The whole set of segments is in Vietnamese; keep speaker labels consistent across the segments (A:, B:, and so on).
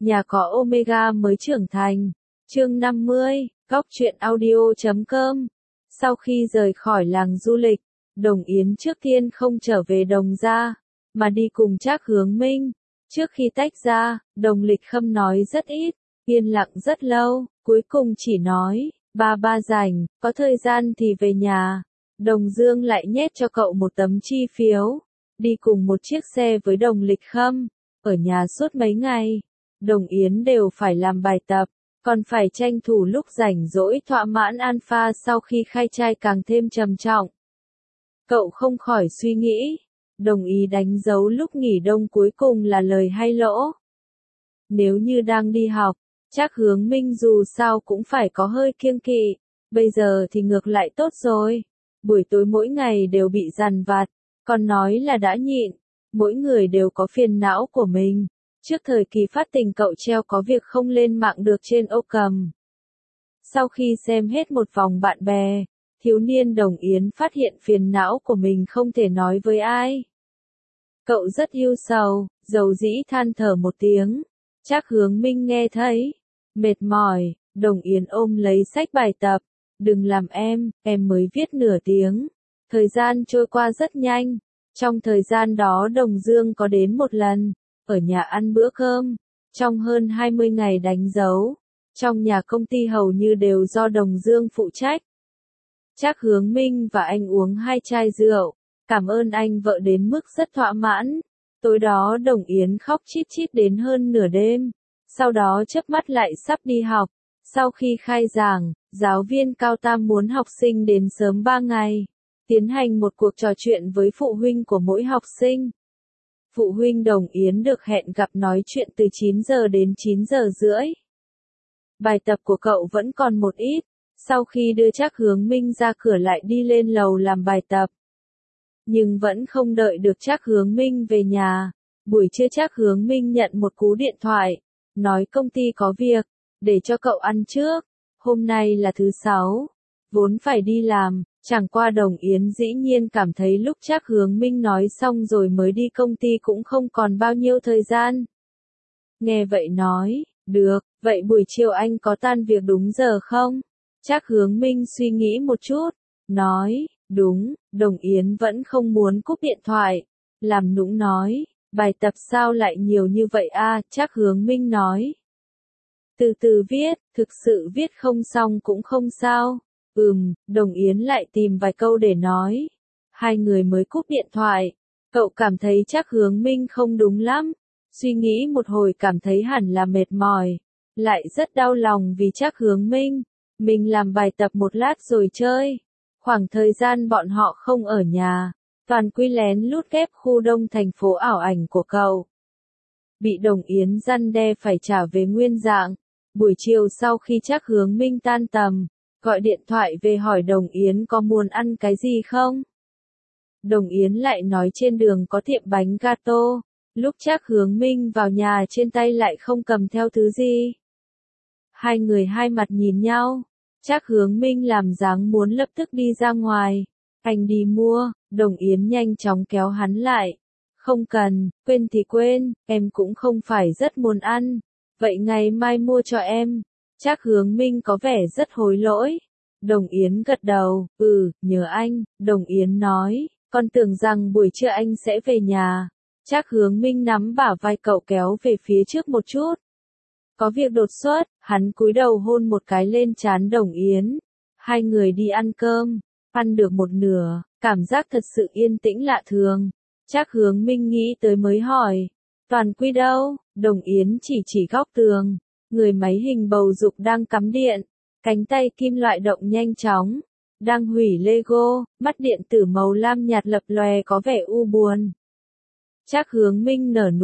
A: Nhà có Omega mới trưởng thành. Chương 50, Góc truyện audio.com. Sau khi rời khỏi làng du lịch, Đồng Yến trước tiên không trở về Đồng gia, mà đi cùng Trác Hướng Minh. Trước khi tách ra, Đồng Lịch Khâm nói rất ít, yên lặng rất lâu, cuối cùng chỉ nói, ba rảnh, có thời gian thì về nhà. Đồng Dương lại nhét cho cậu một tấm chi phiếu, đi cùng một chiếc xe với Đồng Lịch Khâm, ở nhà suốt mấy ngày. Đồng Yến đều phải làm bài tập, còn phải tranh thủ lúc rảnh rỗi thỏa mãn alpha sau khi khai trai càng thêm trầm trọng. Cậu không khỏi suy nghĩ, đồng ý đánh dấu lúc nghỉ đông cuối cùng là lời hay lỗ. Nếu như đang đi học, Trác Hướng Minh dù sao cũng phải có hơi kiêng kỵ, bây giờ thì ngược lại tốt rồi. Buổi tối mỗi ngày đều bị dằn vặt, còn nói là đã nhịn, mỗi người đều có phiền não của mình. Trước thời kỳ phát tình cậu treo có việc không lên mạng được trên Ocam. Sau khi xem hết một vòng bạn bè, thiếu niên Đồng Yến phát hiện phiền não của mình không thể nói với ai. Cậu rất yêu sầu, dầu dĩ than thở một tiếng. Trác Hướng Minh nghe thấy, mệt mỏi, Đồng Yến ôm lấy sách bài tập. Đừng làm em mới viết nửa tiếng. Thời gian trôi qua rất nhanh. Trong thời gian đó Đồng Dương có đến một lần, ở nhà ăn bữa cơm. Trong hơn 20 ngày đánh dấu, trong nhà công ty hầu như đều do Đồng Dương phụ trách. Trác Hướng Minh và anh uống 2 chai rượu, cảm ơn anh vợ đến mức rất thỏa mãn. Tối đó Đồng Yến khóc chít chít đến hơn nửa đêm, sau đó chớp mắt lại sắp đi học. Sau khi khai giảng, giáo viên Cao Tam muốn học sinh đến sớm 3 ngày, tiến hành một cuộc trò chuyện với phụ huynh của mỗi học sinh. Phụ huynh Đồng Yến được hẹn gặp nói chuyện từ 9 giờ đến 9 giờ rưỡi. Bài tập của cậu vẫn còn một ít, sau khi đưa Trác Hướng Minh ra cửa lại đi lên lầu làm bài tập. Nhưng vẫn không đợi được Trác Hướng Minh về nhà. Buổi trưa Trác Hướng Minh nhận một cú điện thoại, nói công ty có việc, để cho cậu ăn trước. Hôm nay là thứ 6, vốn phải đi làm, chẳng qua Đồng Yến dĩ nhiên cảm thấy lúc Trác Hướng Minh nói xong rồi mới đi công ty cũng không còn bao nhiêu thời gian. Nghe vậy nói, được, vậy buổi chiều anh có tan việc đúng giờ không? Trác Hướng Minh suy nghĩ một chút, nói, đúng. Đồng Yến vẫn không muốn cúp điện thoại, làm nũng nói, bài tập sao lại nhiều như vậy a? Trác Hướng Minh nói, từ từ viết, thực sự viết không xong cũng không sao. Đồng Yến lại tìm vài câu để nói. Hai người mới cúp điện thoại, cậu cảm thấy Trác Hướng Minh không đúng lắm, suy nghĩ một hồi cảm thấy hẳn là mệt mỏi, lại rất đau lòng vì Trác Hướng Minh. Mình làm bài tập một lát rồi chơi. Khoảng thời gian bọn họ không ở nhà, toàn quy lén lút ghép khu đông thành phố ảo ảnh của cậu. Bị Đồng Yến răn đe phải trả về nguyên dạng. Buổi chiều sau khi Trác Hướng Minh tan tầm, gọi điện thoại về hỏi Đồng Yến có muốn ăn cái gì không. Đồng Yến lại nói trên đường có tiệm bánh gato. Lúc Trác Hướng Minh vào nhà trên tay lại không cầm theo thứ gì. Hai người hai mặt nhìn nhau. Trác Hướng Minh làm dáng muốn lập tức đi ra ngoài. Anh đi mua. Đồng Yến nhanh chóng kéo hắn lại. Không cần, quên thì quên, em cũng không phải rất muốn ăn. Vậy ngày mai mua cho em. Trác Hướng Minh có vẻ rất hối lỗi. Đồng Yến gật đầu, nhớ anh. Đồng Yến nói, con tưởng rằng buổi trưa anh sẽ về nhà. Trác Hướng Minh nắm bả vai cậu kéo về phía trước một chút. Có việc đột xuất, hắn cúi đầu hôn một cái lên trán Đồng Yến. Hai người đi ăn cơm, ăn được một nửa, cảm giác thật sự yên tĩnh lạ thường. Trác Hướng Minh nghĩ tới mới hỏi, Toàn Quy đâu? Đồng Yến chỉ góc tường, người máy hình bầu dục đang cắm điện, cánh tay kim loại động nhanh chóng, đang hủy Lego, mắt điện tử màu lam nhạt lập lòe có vẻ u buồn. Trác Hướng Minh nở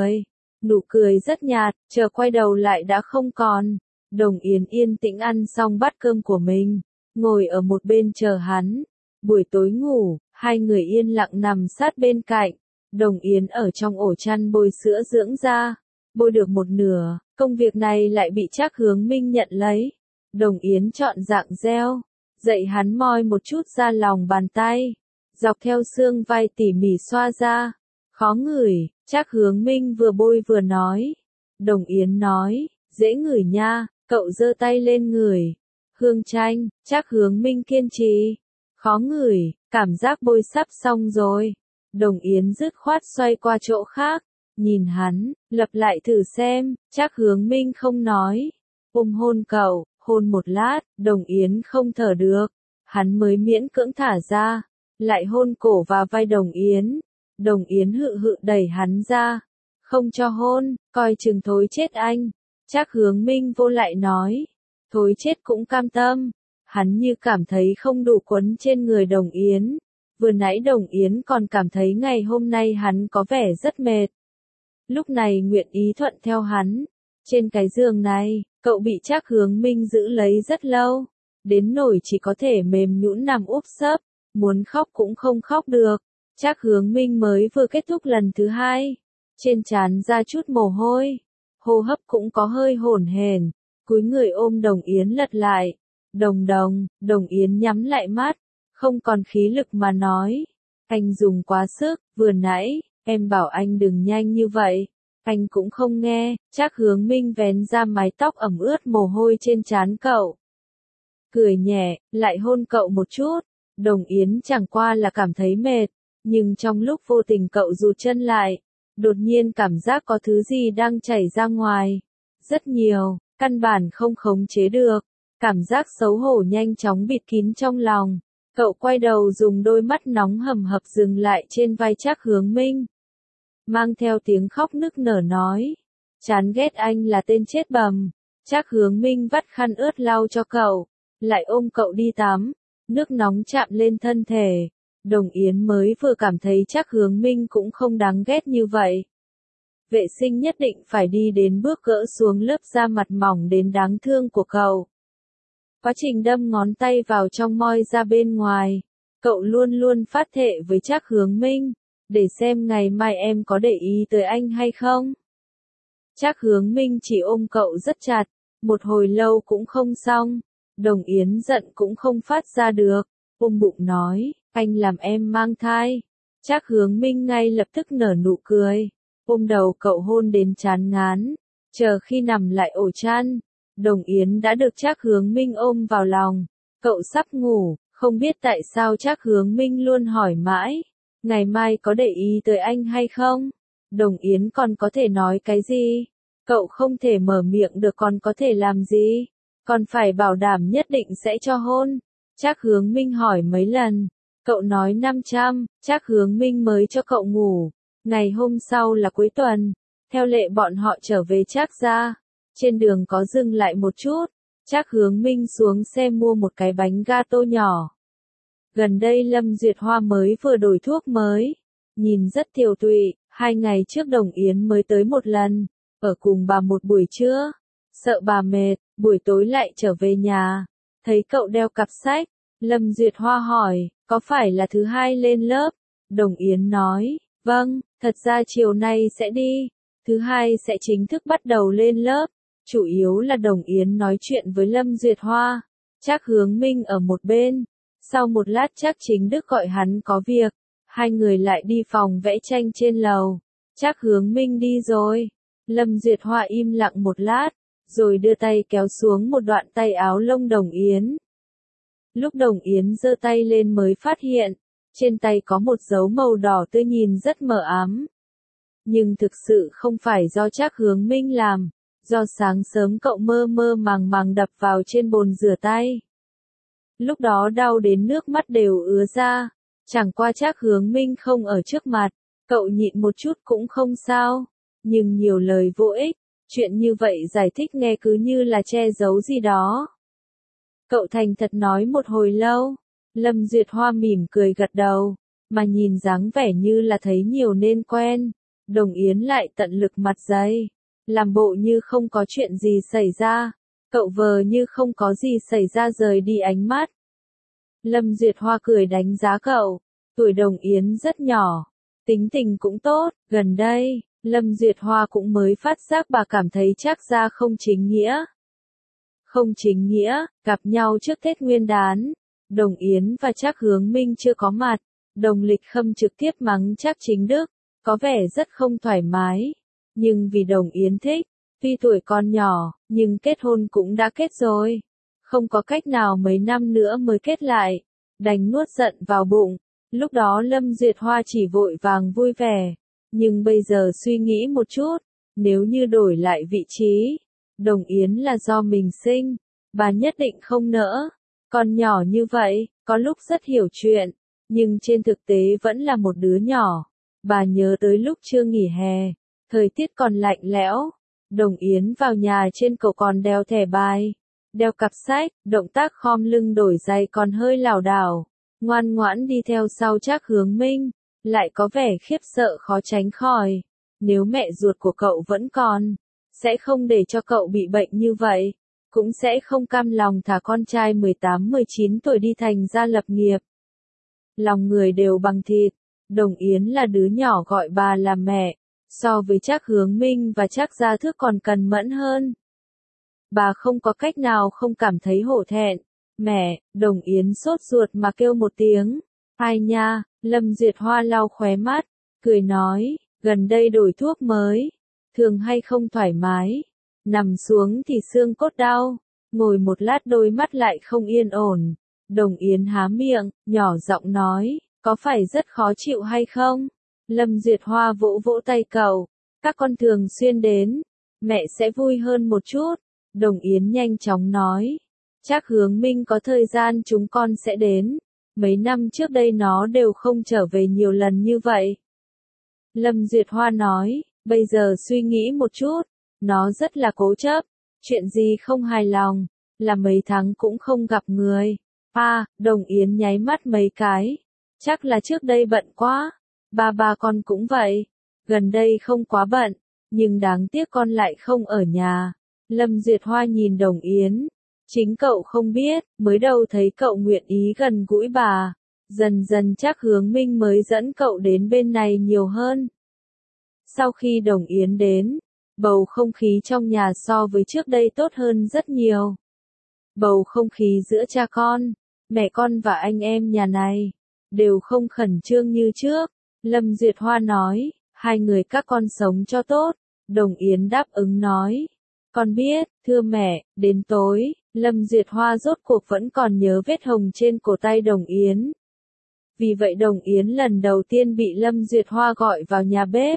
A: nụ cười rất nhạt, chờ quay đầu lại đã không còn. Đồng Yến yên tĩnh ăn xong bát cơm của mình, ngồi ở một bên chờ hắn. Buổi tối ngủ, hai người yên lặng nằm sát bên cạnh. Đồng Yến ở trong ổ chăn bôi sữa dưỡng da, bôi được một nửa, công việc này lại bị Trác Hướng Minh nhận lấy. Đồng Yến chọn dạng gel, dạy hắn moi một chút ra lòng bàn tay, dọc theo xương vai tỉ mỉ xoa ra. Khó ngửi, Trác Hướng Minh vừa bôi vừa nói, Đồng Yến nói, dễ ngửi nha, cậu giơ tay lên ngửi. Hương chanh, Trác Hướng Minh kiên trì. Khó ngửi, cảm giác bôi sắp xong rồi. Đồng Yến dứt khoát xoay qua chỗ khác, nhìn hắn, lặp lại thử xem, Trác Hướng Minh không nói. Ôm hôn cậu, hôn một lát, Đồng Yến không thở được, hắn mới miễn cưỡng thả ra, lại hôn cổ và vai Đồng Yến. Đồng Yến hự hự đẩy hắn ra, không cho hôn, coi chừng thối chết anh. Trác Hướng Minh vô lại nói, thối chết cũng cam tâm. Hắn như cảm thấy không đủ quấn trên người Đồng Yến. Vừa nãy Đồng Yến còn cảm thấy ngày hôm nay hắn có vẻ rất mệt. Lúc này nguyện ý thuận theo hắn. Trên cái giường này, cậu bị Trác Hướng Minh giữ lấy rất lâu. Đến nỗi chỉ có thể mềm nhũn nằm úp sấp, muốn khóc cũng không khóc được. Trác Hướng Minh mới vừa kết thúc lần thứ hai. Trên trán ra chút mồ hôi. Hô hấp cũng có hơi hổn hển. Cúi người ôm Đồng Yến lật lại. Đồng Yến nhắm lại mắt, không còn khí lực mà nói. Anh dùng quá sức, vừa nãy, em bảo anh đừng nhanh như vậy. Anh cũng không nghe. Trác Hướng Minh vén ra mái tóc ẩm ướt mồ hôi trên trán cậu. Cười nhẹ, lại hôn cậu một chút. Đồng Yến chẳng qua là cảm thấy mệt, nhưng trong lúc vô tình cậu rụt chân lại, đột nhiên cảm giác có thứ gì đang chảy ra ngoài. Rất nhiều, căn bản không khống chế được. Cảm giác xấu hổ nhanh chóng bịt kín trong lòng. Cậu quay đầu dùng đôi mắt nóng hầm hập dừng lại trên vai Trác Hướng Minh. Mang theo tiếng khóc nức nở nói. Chán ghét anh là tên chết bầm. Trác Hướng Minh vắt khăn ướt lau cho cậu. Lại ôm cậu đi tắm. Nước nóng chạm lên thân thể. Đồng Yến mới vừa cảm thấy Trác Hướng Minh cũng không đáng ghét như vậy. Vệ sinh nhất định phải đi đến bước gỡ xuống lớp da mặt mỏng đến đáng thương của cậu. Quá trình đâm ngón tay vào trong moi ra bên ngoài, cậu luôn luôn phát thệ với Trác Hướng Minh, để xem ngày mai em có để ý tới anh hay không. Trác Hướng Minh chỉ ôm cậu rất chặt, một hồi lâu cũng không xong. Đồng Yến giận cũng không phát ra được, ôm bụng nói, anh làm em mang thai. Trác Hướng Minh ngay lập tức nở nụ cười, ôm đầu cậu hôn đến chán ngán, chờ khi nằm lại ổ chăn. Đồng Yến đã được Trác Hướng Minh ôm vào lòng, cậu sắp ngủ, không biết tại sao Trác Hướng Minh luôn hỏi mãi, ngày mai có để ý tới anh hay không? Đồng Yến còn có thể nói cái gì? Cậu không thể mở miệng được còn có thể làm gì? Còn phải bảo đảm nhất định sẽ cho hôn. Trác Hướng Minh hỏi mấy lần, cậu nói 500, Trác Hướng Minh mới cho cậu ngủ. Ngày hôm sau là cuối tuần, theo lệ bọn họ trở về Trác gia. Trên đường có dừng lại một chút, Trác Hướng Minh xuống xe mua một cái bánh gato nhỏ. Gần đây Lâm Duyệt Hoa mới vừa đổi thuốc mới, nhìn rất tiều tụy, 2 ngày trước Đồng Yến mới tới một lần, ở cùng bà một buổi trưa, sợ bà mệt, buổi tối lại trở về nhà, thấy cậu đeo cặp sách, Lâm Duyệt Hoa hỏi, có phải là thứ hai lên lớp? Đồng Yến nói, vâng, thật ra chiều nay sẽ đi, thứ hai sẽ chính thức bắt đầu lên lớp. Chủ yếu là Đồng Yến nói chuyện với Lâm Duyệt Hoa, Trác Hướng Minh ở một bên. Sau một lát Trác Chính Đức gọi hắn có việc, hai người lại đi phòng vẽ tranh trên lầu. Trác Hướng Minh đi rồi, Lâm Duyệt Hoa im lặng một lát, rồi đưa tay kéo xuống một đoạn tay áo lông Đồng Yến. Lúc Đồng Yến giơ tay lên mới phát hiện, trên tay có một dấu màu đỏ tươi nhìn rất mờ ám. Nhưng thực sự không phải do Trác Hướng Minh làm. Do sáng sớm cậu mơ mơ màng màng đập vào trên bồn rửa tay. Lúc đó đau đến nước mắt đều ứa ra, chẳng qua Trác Hướng Minh không ở trước mặt, cậu nhịn một chút cũng không sao, nhưng nhiều lời vô ích, chuyện như vậy giải thích nghe cứ như là che giấu gì đó. Cậu thành thật nói một hồi lâu, Lâm Duyệt Hoa mỉm cười gật đầu, mà nhìn dáng vẻ như là thấy nhiều nên quen, Đồng Yến lại tận lực mặt dày. Làm bộ như không có chuyện gì xảy ra, cậu vờ như không có gì xảy ra rời đi ánh mắt. Lâm Duyệt Hoa cười đánh giá cậu, tuổi Đồng Yến rất nhỏ, tính tình cũng tốt, gần đây, Lâm Duyệt Hoa cũng mới phát giác bà cảm thấy Trác gia không chính nghĩa. Không chính nghĩa, gặp nhau trước Tết Nguyên đán, Đồng Yến và Trác Hướng Minh chưa có mặt, Đồng Lịch Khâm trực tiếp mắng Trác Chính Đức, có vẻ rất không thoải mái. Nhưng vì Đồng Yến thích, Tuy tuổi còn nhỏ, nhưng kết hôn cũng đã kết rồi. Không có cách nào mấy năm nữa mới kết lại. Đành nuốt giận vào bụng. Lúc đó Lâm Duyệt Hoa chỉ vội vàng vui vẻ. Nhưng bây giờ suy nghĩ một chút, nếu như đổi lại vị trí, Đồng Yến là do mình sinh, bà nhất định không nỡ. Con nhỏ như vậy, có lúc rất hiểu chuyện, nhưng trên thực tế vẫn là một đứa nhỏ. Bà nhớ tới lúc chưa nghỉ hè, thời tiết còn lạnh lẽo, Đồng Yến vào nhà trên cầu còn đeo thẻ bài, đeo cặp sách, động tác khom lưng đổi giày còn hơi lảo đảo, ngoan ngoãn đi theo sau Trác Hướng Minh, lại có vẻ khiếp sợ khó tránh khỏi. Nếu mẹ ruột của cậu vẫn còn, sẽ không để cho cậu bị bệnh như vậy, cũng sẽ không cam lòng thả con trai 18-19 tuổi đi thành ra lập nghiệp. Lòng người đều bằng thịt, Đồng Yến là đứa nhỏ gọi bà là mẹ, so với Trác Hướng Minh và Trác Gia Thước còn cần mẫn hơn. Bà không có cách nào không cảm thấy hổ thẹn. Mẹ, Đồng Yến sốt ruột mà kêu một tiếng. Ai nha, Lâm Duyệt Hoa lau khóe mắt, cười nói, gần đây đổi thuốc mới, thường hay không thoải mái, nằm xuống thì xương cốt đau, ngồi một lát đôi mắt lại không yên ổn. Đồng Yến há miệng, nhỏ giọng nói, có phải rất khó chịu hay không? Lâm Duyệt Hoa vỗ vỗ tay cậu, các con thường xuyên đến, mẹ sẽ vui hơn một chút. Đồng Yến nhanh chóng nói, Trác Hướng Minh có thời gian chúng con sẽ đến, mấy năm trước đây nó đều không trở về nhiều lần như vậy. Lâm Duyệt Hoa nói, bây giờ suy nghĩ một chút, nó rất là cố chấp, chuyện gì không hài lòng, là mấy tháng cũng không gặp người. Đồng Yến nháy mắt mấy cái, chắc là trước đây bận quá, ba con cũng vậy, gần đây không quá bận, nhưng đáng tiếc con lại không ở nhà. Lâm Duyệt Hoa nhìn Đồng Yến, chính cậu không biết, mới đầu thấy cậu nguyện ý gần gũi bà, dần dần Trác Hướng Minh mới dẫn cậu đến bên này nhiều hơn. Sau khi Đồng Yến đến, bầu không khí trong nhà so với trước đây tốt hơn rất nhiều. Bầu không khí giữa cha con, mẹ con và anh em nhà này, đều không khẩn trương như trước. Lâm Duyệt Hoa nói, hai người các con sống cho tốt. Đồng Yến đáp ứng nói, con biết, thưa mẹ. Đến tối, Lâm Duyệt Hoa rốt cuộc vẫn còn nhớ vết hồng trên cổ tay Đồng Yến. Vì vậy Đồng Yến lần đầu tiên bị Lâm Duyệt Hoa gọi vào nhà bếp.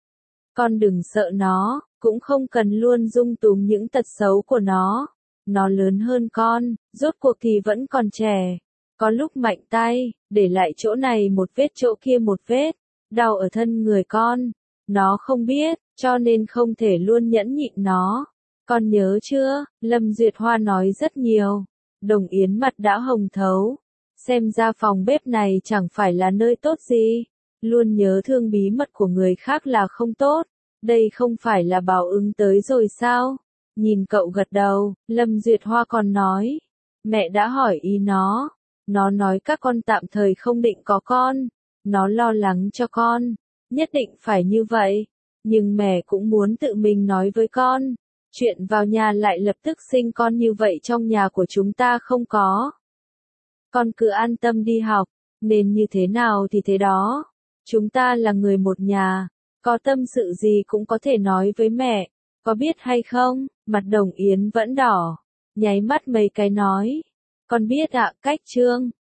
A: Con đừng sợ nó, cũng không cần luôn dung túng những tật xấu của nó lớn hơn con, rốt cuộc thì vẫn còn trẻ. Có lúc mạnh tay, để lại chỗ này một vết chỗ kia một vết, đau ở thân người con. Nó không biết, cho nên không thể luôn nhẫn nhịn nó. Con nhớ chưa? Lâm Duyệt Hoa nói rất nhiều. Đồng Yến mặt đã hồng thấu. Xem ra phòng bếp này chẳng phải là nơi tốt gì. Luôn nhớ thương bí mật của người khác là không tốt. Đây không phải là báo ứng tới rồi sao? Nhìn cậu gật đầu, Lâm Duyệt Hoa còn nói. Mẹ đã hỏi ý nó. Nó nói các con tạm thời không định có con. Nó lo lắng cho con. Nhất định phải như vậy. Nhưng mẹ cũng muốn tự mình nói với con. Chuyện vào nhà lại lập tức sinh con như vậy trong nhà của chúng ta không có. Con cứ an tâm đi học. Nên như thế nào thì thế đó. Chúng ta là người một nhà. Có tâm sự gì cũng có thể nói với mẹ. Có biết hay không? Mặt Đồng Yến vẫn đỏ. Nháy mắt mấy cái nói. Con biết ạ, Cách Trương.